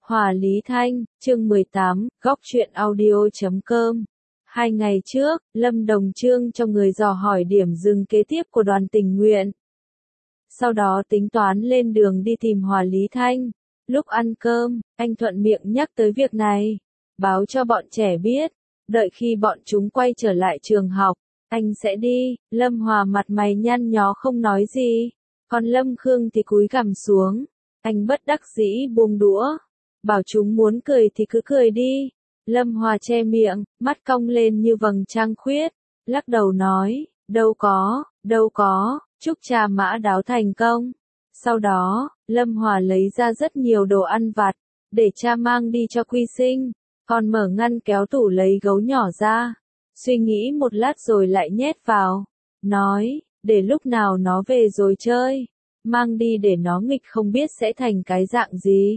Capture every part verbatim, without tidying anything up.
Hòa Lý Thanh, chương mười tám, góc truyện audio chấm com. Hai ngày trước, Lâm Đồng Chương cho người dò hỏi điểm dừng kế tiếp của đoàn tình nguyện. Sau đó tính toán lên đường đi tìm Hòa Lý Thanh. Lúc ăn cơm, anh thuận miệng nhắc tới việc này, báo cho bọn trẻ biết, đợi khi bọn chúng quay trở lại trường học, anh sẽ đi. Lâm Hòa mặt mày nhăn nhó không nói gì, còn Lâm Khương thì cúi gằm xuống. Anh bất đắc dĩ buông đũa, bảo chúng muốn cười thì cứ cười đi. Lâm Hòa che miệng, mắt cong lên như vầng trăng khuyết, lắc đầu nói, đâu có, đâu có, chúc cha Mã Đáo thành công. Sau đó, Lâm Hòa lấy ra rất nhiều đồ ăn vặt, để cha mang đi cho Quy Sinh, còn mở ngăn kéo tủ lấy gấu nhỏ ra. Suy nghĩ một lát rồi lại nhét vào, nói, để lúc nào nó về rồi chơi, mang đi để nó nghịch không biết sẽ thành cái dạng gì.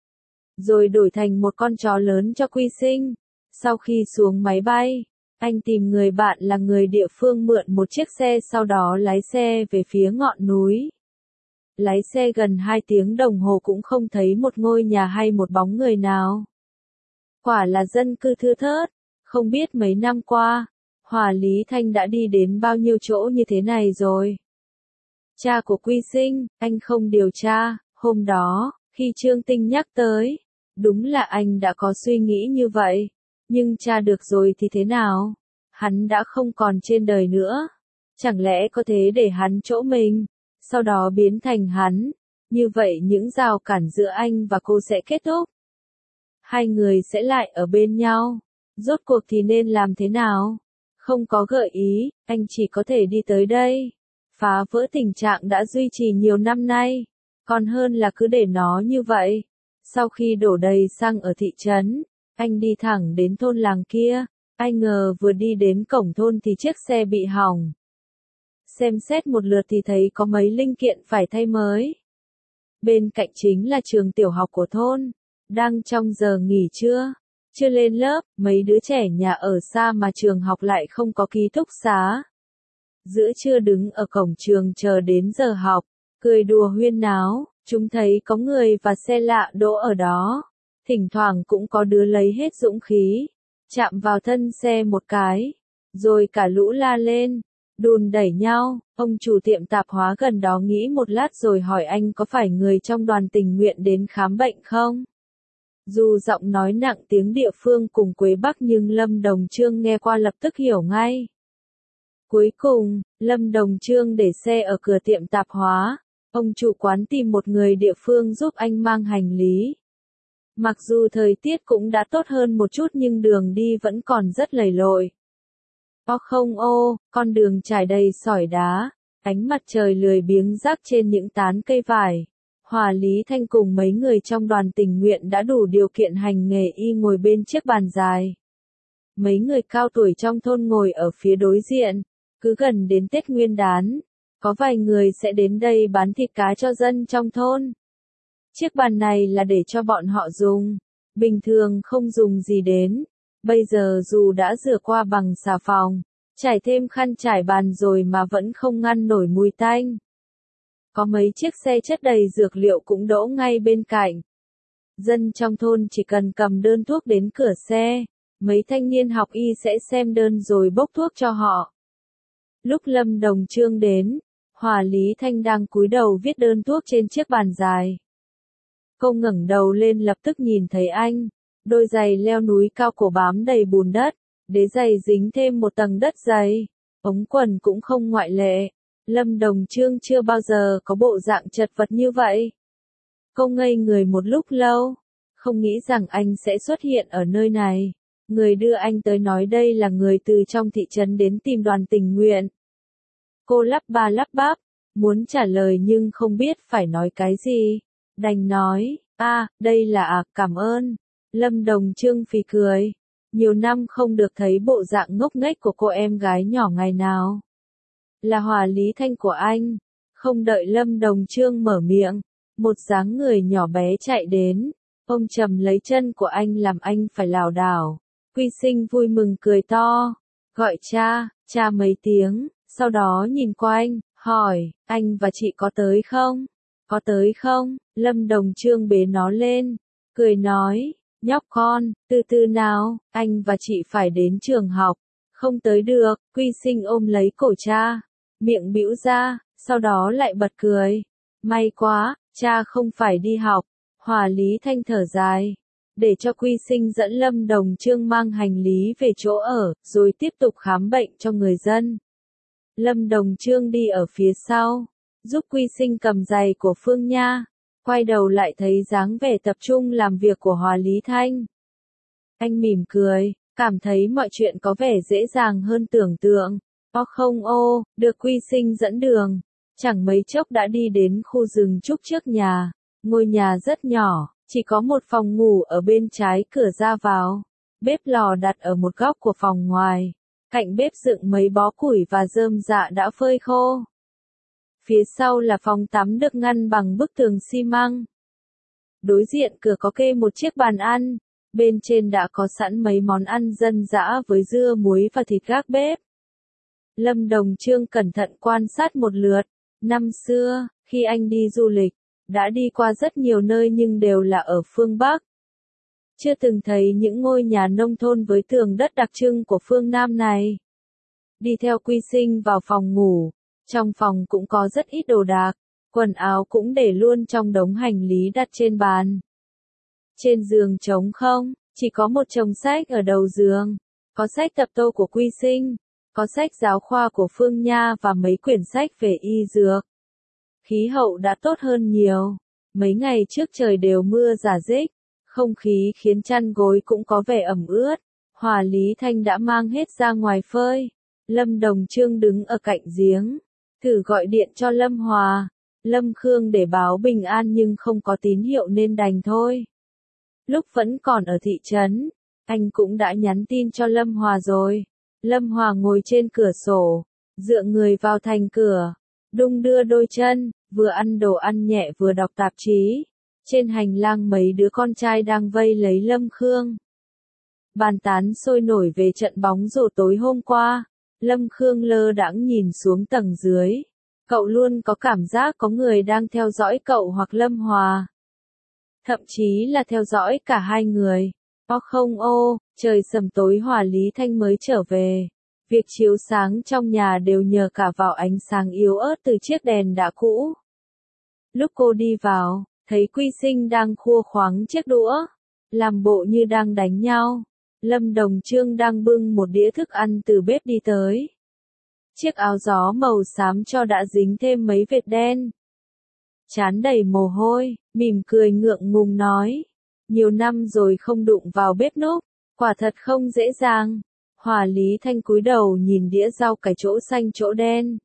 Rồi đổi thành một con chó lớn cho Quy Sinh. Sau khi xuống máy bay, anh tìm người bạn là người địa phương mượn một chiếc xe, sau đó lái xe về phía ngọn núi. Lái xe gần hai tiếng đồng hồ cũng không thấy một ngôi nhà hay một bóng người nào. Quả là dân cư thưa thớt, không biết mấy năm qua, Hòa Lý Thanh đã đi đến bao nhiêu chỗ như thế này rồi. Cha của Quy Sinh, anh không điều tra. Hôm đó, khi Trương Tinh nhắc tới, đúng là anh đã có suy nghĩ như vậy. Nhưng cha được rồi thì thế nào? Hắn đã không còn trên đời nữa. Chẳng lẽ có thể để hắn chỗ mình, sau đó biến thành hắn? Như vậy những rào cản giữa anh và cô sẽ kết thúc. Hai người sẽ lại ở bên nhau. Rốt cuộc thì nên làm thế nào? Không có gợi ý, anh chỉ có thể đi tới đây. Phá vỡ tình trạng đã duy trì nhiều năm nay. Còn hơn là cứ để nó như vậy. Sau khi đổ đầy xăng ở thị trấn, anh đi thẳng đến thôn làng kia. Ai ngờ vừa đi đến cổng thôn thì chiếc xe bị hỏng. Xem xét một lượt thì thấy có mấy linh kiện phải thay mới. Bên cạnh chính là trường tiểu học của thôn. Đang trong giờ nghỉ trưa, chưa lên lớp, mấy đứa trẻ nhà ở xa mà trường học lại không có ký túc xá. Giữa trưa đứng ở cổng trường chờ đến giờ học, cười đùa huyên náo, chúng thấy có người và xe lạ đỗ ở đó. Thỉnh thoảng cũng có đứa lấy hết dũng khí, chạm vào thân xe một cái, rồi cả lũ la lên, đùn đẩy nhau. Ông chủ tiệm tạp hóa gần đó nghĩ một lát rồi hỏi anh có phải người trong đoàn tình nguyện đến khám bệnh không? Dù giọng nói nặng tiếng địa phương cùng Quế Bắc nhưng Lâm Đồng Chương nghe qua lập tức hiểu ngay. Cuối cùng, Lâm Đồng Chương để xe ở cửa tiệm tạp hóa. Ông chủ quán tìm một người địa phương giúp anh mang hành lý. Mặc dù thời tiết cũng đã tốt hơn một chút nhưng đường đi vẫn còn rất lầy lội. Ô không ô, con đường trải đầy sỏi đá, ánh mặt trời lười biếng rác trên những tán cây vải. Hòa Lý Thanh cùng mấy người trong đoàn tình nguyện đã đủ điều kiện hành nghề y ngồi bên chiếc bàn dài. Mấy người cao tuổi trong thôn ngồi ở phía đối diện. Cứ gần đến Tết Nguyên đán, có vài người sẽ đến đây bán thịt cá cho dân trong thôn. Chiếc bàn này là để cho bọn họ dùng, bình thường không dùng gì đến. Bây giờ dù đã rửa qua bằng xà phòng, trải thêm khăn trải bàn rồi mà vẫn không ngăn nổi mùi tanh. Có mấy chiếc xe chất đầy dược liệu cũng đỗ ngay bên cạnh. Dân trong thôn chỉ cần cầm đơn thuốc đến cửa xe, mấy thanh niên học y sẽ xem đơn rồi bốc thuốc cho họ. Lúc Lâm Đồng Chương đến, Hòa Lý Thanh đang cúi đầu viết đơn thuốc trên chiếc bàn dài. Cô ngẩng đầu lên lập tức nhìn thấy anh, đôi giày leo núi cao cổ bám đầy bùn đất, đế giày dính thêm một tầng đất dày, ống quần cũng không ngoại lệ. Lâm Đồng Chương chưa bao giờ có bộ dạng chật vật như vậy. Cô ngây người một lúc lâu, không nghĩ rằng anh sẽ xuất hiện ở nơi này. Người đưa anh tới nói đây là người từ trong thị trấn đến tìm đoàn tình nguyện. Cô lắp ba lắp bắp, muốn trả lời nhưng không biết phải nói cái gì. Đành nói, a, à, đây là à, cảm ơn. Lâm Đồng Chương phì cười. Nhiều năm không được thấy bộ dạng ngốc nghếch của cô em gái nhỏ ngày nào. Là Hòa Lý Thanh của anh. Không đợi Lâm Đồng Chương mở miệng, một dáng người nhỏ bé chạy đến, ôm chầm lấy chân của anh làm anh phải lảo đảo. Quy Sinh vui mừng cười to, gọi cha, cha mấy tiếng, sau đó nhìn qua anh, hỏi, anh và chị có tới không? Có tới không? Lâm Đồng Chương bế nó lên, cười nói, nhóc con, từ từ nào, anh và chị phải đến trường học, không tới được. Quy Sinh ôm lấy cổ cha, miệng bĩu ra, sau đó lại bật cười. May quá, cha không phải đi học. Hòa Lý Thanh thở dài, để cho Quy Sinh dẫn Lâm Đồng Chương mang hành lý về chỗ ở, rồi tiếp tục khám bệnh cho người dân. Lâm Đồng Chương đi ở phía sau, giúp Quy Sinh cầm giày của Phương Nha, quay đầu lại thấy dáng vẻ tập trung làm việc của Hòa Lý Thanh. Anh mỉm cười, cảm thấy mọi chuyện có vẻ dễ dàng hơn tưởng tượng. Ô không ô, được Quy Sinh dẫn đường, chẳng mấy chốc đã đi đến khu rừng trúc trước nhà. Ngôi nhà rất nhỏ, chỉ có một phòng ngủ ở bên trái cửa ra vào. Bếp lò đặt ở một góc của phòng ngoài. Cạnh bếp dựng mấy bó củi và rơm rạ đã phơi khô. Phía sau là phòng tắm được ngăn bằng bức tường xi măng. Đối diện cửa có kê một chiếc bàn ăn. Bên trên đã có sẵn mấy món ăn dân dã với dưa muối và thịt gác bếp. Lâm Đồng Chương cẩn thận quan sát một lượt. Năm xưa, khi anh đi du lịch, đã đi qua rất nhiều nơi nhưng đều là ở phương Bắc. Chưa từng thấy những ngôi nhà nông thôn với tường đất đặc trưng của phương Nam này. Đi theo Quy Sinh vào phòng ngủ, trong phòng cũng có rất ít đồ đạc, quần áo cũng để luôn trong đống hành lý đặt trên bàn. Trên giường trống không, chỉ có một chồng sách ở đầu giường, có sách tập tô của Quy Sinh, có sách giáo khoa của Phương Nha và mấy quyển sách về y dược. Khí hậu đã tốt hơn nhiều, mấy ngày trước trời đều mưa rả rích, không khí khiến chăn gối cũng có vẻ ẩm ướt. Hòa Lý Thanh đã mang hết ra ngoài phơi. Lâm Đồng Chương đứng ở cạnh giếng, thử gọi điện cho Lâm Hòa, Lâm Khương để báo bình an nhưng không có tín hiệu nên đành thôi. Lúc vẫn còn ở thị trấn, anh cũng đã nhắn tin cho Lâm Hòa rồi. Lâm Hòa ngồi trên cửa sổ, dựa người vào thành cửa, đung đưa đôi chân, vừa ăn đồ ăn nhẹ vừa đọc tạp chí. Trên hành lang mấy đứa con trai đang vây lấy Lâm Khương. Bàn tán sôi nổi về trận bóng rổ tối hôm qua. Lâm Khương lơ đãng nhìn xuống tầng dưới. Cậu luôn có cảm giác có người đang theo dõi cậu hoặc Lâm Hòa. Thậm chí là theo dõi cả hai người. Ô không ô, trời sầm tối Hòa Lý Thanh mới trở về. Việc chiếu sáng trong nhà đều nhờ cả vào ánh sáng yếu ớt từ chiếc đèn đã cũ. Lúc cô đi vào, thấy Quy Sinh đang khua khoáng chiếc đũa, làm bộ như đang đánh nhau. Lâm Đồng Chương đang bưng một đĩa thức ăn từ bếp đi tới. Chiếc áo gió màu xám cho đã dính thêm mấy vệt đen. Trán đầy mồ hôi, mỉm cười ngượng ngùng nói. Nhiều năm rồi không đụng vào bếp núc, quả thật không dễ dàng. Hòa Lý Thanh cúi đầu nhìn đĩa rau cải chỗ xanh chỗ đen.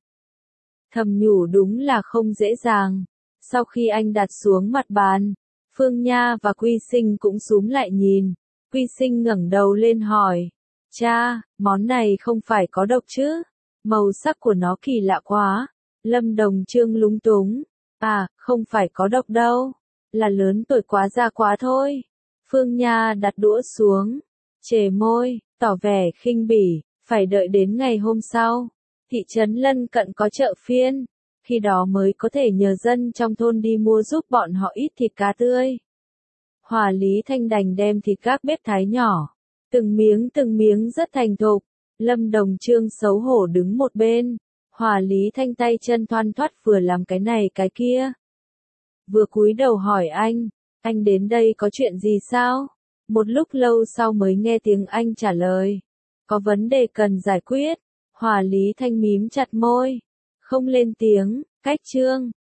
Thầm nhủ đúng là không dễ dàng. Sau khi anh đặt xuống mặt bàn, Phương Nha và Quy Sinh cũng xúm lại nhìn. Quy Sinh ngẩng đầu lên hỏi. Cha, món này không phải có độc chứ? Màu sắc của nó kỳ lạ quá. Lâm Đồng Chương lúng túng. À, không phải có độc đâu. Là lớn tuổi quá già quá thôi. Phương Nha đặt đũa xuống. Chề môi, tỏ vẻ khinh bỉ. Phải đợi đến ngày hôm sau. Thị trấn lân cận có chợ phiên. Khi đó mới có thể nhờ dân trong thôn đi mua giúp bọn họ ít thịt cá tươi. Hòa Lý Thanh đành đem thịt các bếp thái nhỏ. Từng miếng từng miếng rất thành thục. Lâm Đồng Chương xấu hổ đứng một bên. Hòa Lý Thanh tay chân thoăn thoắt vừa làm cái này cái kia. Vừa cúi đầu hỏi anh, anh đến đây có chuyện gì sao? Một lúc lâu sau mới nghe tiếng anh trả lời. Có vấn đề cần giải quyết. Hòa Lý Thanh mím chặt môi. Không lên tiếng, cách chương.